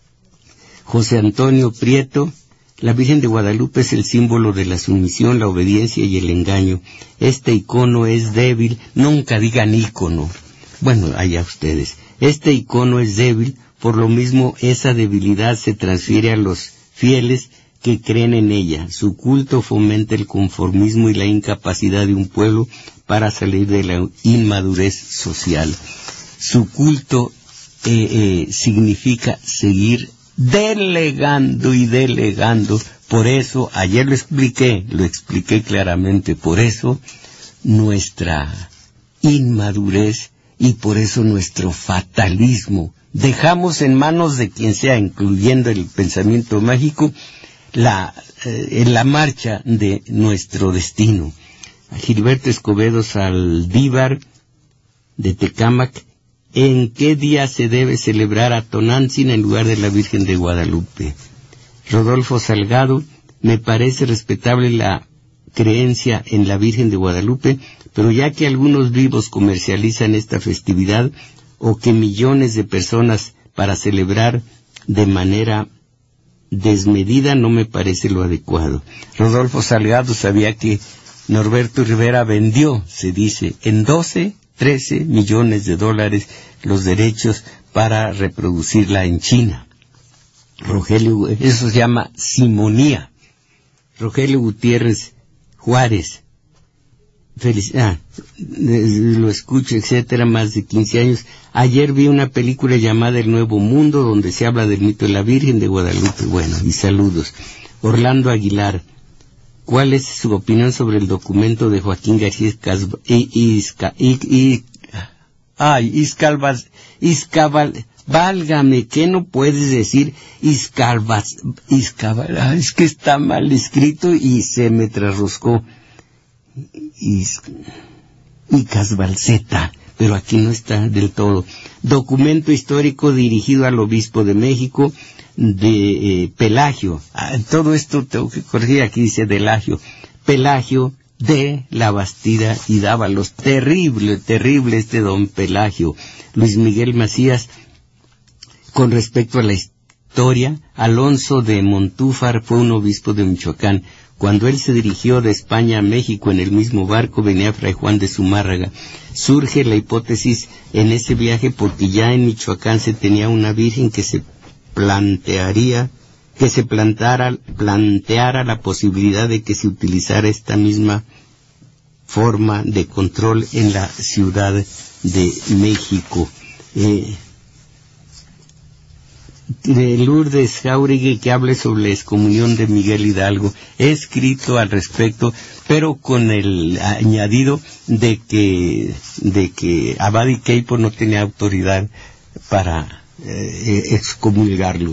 José Antonio Prieto, la Virgen de Guadalupe es el símbolo de la sumisión, la obediencia y el engaño. Este icono es débil, nunca digan ícono. Bueno, allá ustedes. Este icono es débil, por lo mismo esa debilidad se transfiere a los fieles que creen en ella. Su culto fomenta el conformismo y la incapacidad de un pueblo para salir de la inmadurez social. Su culto eh, eh, significa seguir delegando y delegando. Por eso, ayer lo expliqué, lo expliqué claramente, por eso nuestra inmadurez y por eso nuestro fatalismo. Dejamos en manos de quien sea, incluyendo el pensamiento mágico, la, eh, la marcha de nuestro destino. A Gilberto Escobedo Saldívar, de Tecámac, ¿en qué día se debe celebrar a Tonantzin en lugar de la Virgen de Guadalupe? Rodolfo Salgado, me parece respetable la creencia en la Virgen de Guadalupe, pero ya que algunos vivos comercializan esta festividad o que millones de personas para celebrar de manera desmedida, no me parece lo adecuado. Rodolfo Salgado sabía que Norberto Rivera vendió, se dice, en doce, trece millones de dólares los derechos para reproducirla en China. Rogelio, eso se llama simonía. Rogelio Gutiérrez Juárez, feliz, ah, lo escucho, etcétera, más de quince años. Ayer vi una película llamada El Nuevo Mundo, donde se habla del mito de la Virgen de Guadalupe. Bueno, y saludos. Orlando Aguilar, ¿cuál es su opinión sobre el documento de Joaquín García Casba, y, Isca, y, y, ay, Iscalvas, Iscabal, válgame, ¿qué no puedes decir Iscalvas, Iscabal, ah, es que está mal escrito y se me trasroscó. Is, y Casbalceta, pero aquí no está del todo. Documento histórico dirigido al obispo de México, de eh, Pelagio. Ah, todo esto tengo que corregir, aquí dice Delagio. Pelagio de la Bastida y Dávalos. Terrible, terrible este don Pelagio. Luis Miguel Macías, con respecto a la historia, Alonso de Montúfar fue un obispo de Michoacán. Cuando él se dirigió de España a México en el mismo barco venía Fray Juan de Zumárraga. Surge la hipótesis en ese viaje porque ya en Michoacán se tenía una virgen que se plantearía, que se plantara, planteara la posibilidad de que se utilizara esta misma forma de control en la Ciudad de México. Eh, de Lourdes Jauregui, que hable sobre la excomunión de Miguel Hidalgo. He escrito al respecto, pero con el añadido de que de que Abadi Queipo no tenía autoridad para eh, excomulgarlo.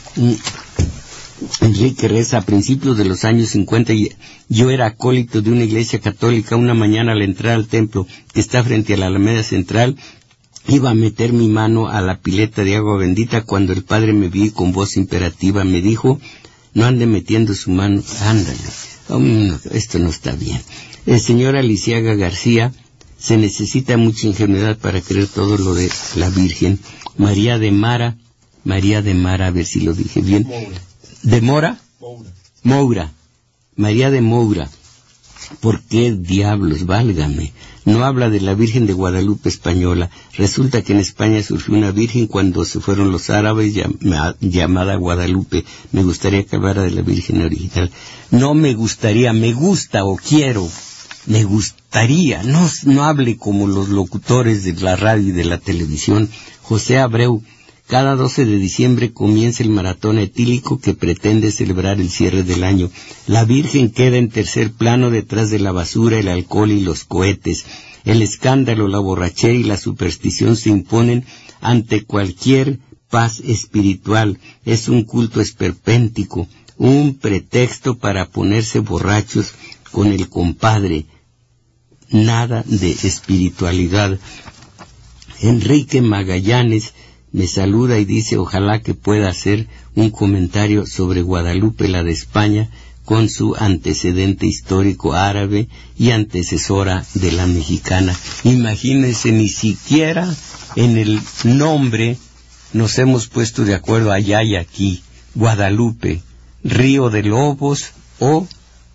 Enrique Reza, a principios de los años cincuenta, yo era acólito de una iglesia católica. Una mañana al entrar al templo, que está frente a la Alameda Central, iba a meter mi mano a la pileta de agua bendita cuando el padre me vio y con voz imperativa me dijo, no ande metiendo su mano, ándale, oh, no, esto no está bien. El señor Aliciaga García, se necesita mucha ingenuidad para creer todo lo de la Virgen. María de Mara, María de Mara, a ver si lo dije bien. Moura. ¿De Mora? Moura. Moura. María de Moura. ¿Por qué diablos, válgame? No habla de la Virgen de Guadalupe española. Resulta que en España surgió una Virgen cuando se fueron los árabes llama, llamada Guadalupe. Me gustaría que hablara de la Virgen original. No me gustaría, me gusta o quiero, me gustaría. No, no hable como los locutores de la radio y de la televisión. José Abreu. Cada doce de diciembre comienza el maratón etílico que pretende celebrar el cierre del año. La Virgen queda en tercer plano detrás de la basura, el alcohol y los cohetes. El escándalo, la borrachera y la superstición se imponen ante cualquier paz espiritual. Es un culto esperpéntico, un pretexto para ponerse borrachos con el compadre. Nada de espiritualidad. Enrique Magallanes me saluda y dice ojalá que pueda hacer un comentario sobre Guadalupe, la de España, con su antecedente histórico árabe y antecesora de la mexicana. Imagínense, ni siquiera en el nombre nos hemos puesto de acuerdo allá y aquí. Guadalupe, Río de Lobos, o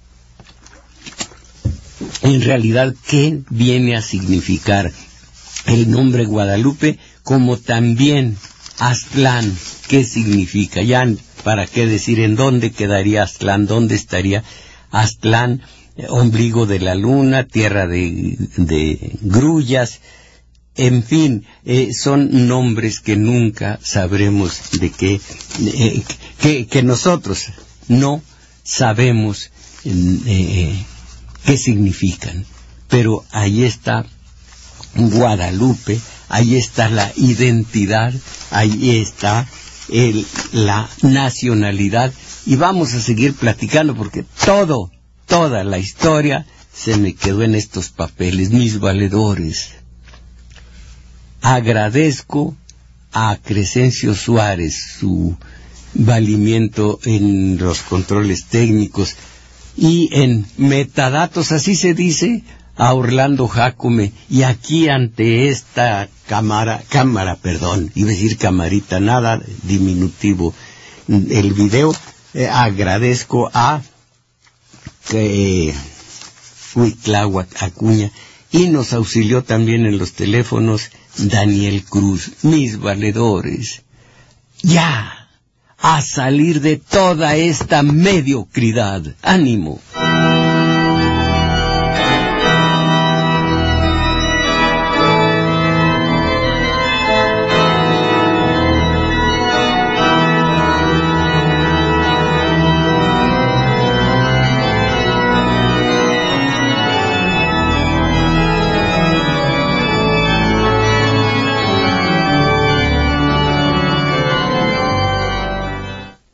en realidad, ¿qué viene a significar el nombre Guadalupe? Como también Aztlán, ¿qué significa? Ya, ¿para qué decir en dónde quedaría Aztlán? ¿Dónde estaría Aztlán? Eh, ombligo de la luna, tierra de, de grullas, en fin, eh, son nombres que nunca sabremos de qué, eh, que, que nosotros no sabemos eh, qué significan. Pero ahí está Guadalupe, ahí está la identidad, ahí está el, la nacionalidad, y vamos a seguir platicando porque todo, toda la historia se me quedó en estos papeles, mis valedores. Agradezco a Crescencio Suárez su valimiento en los controles técnicos y en metadatos, así se dice, a Orlando Jácome, y aquí ante esta cámara, cámara, perdón, iba a decir camarita, nada diminutivo, el video, eh, agradezco a eh, Huitláhuac Acuña, y nos auxilió también en los teléfonos Daniel Cruz, mis valedores. Ya, a salir de toda esta mediocridad. ¡Ánimo!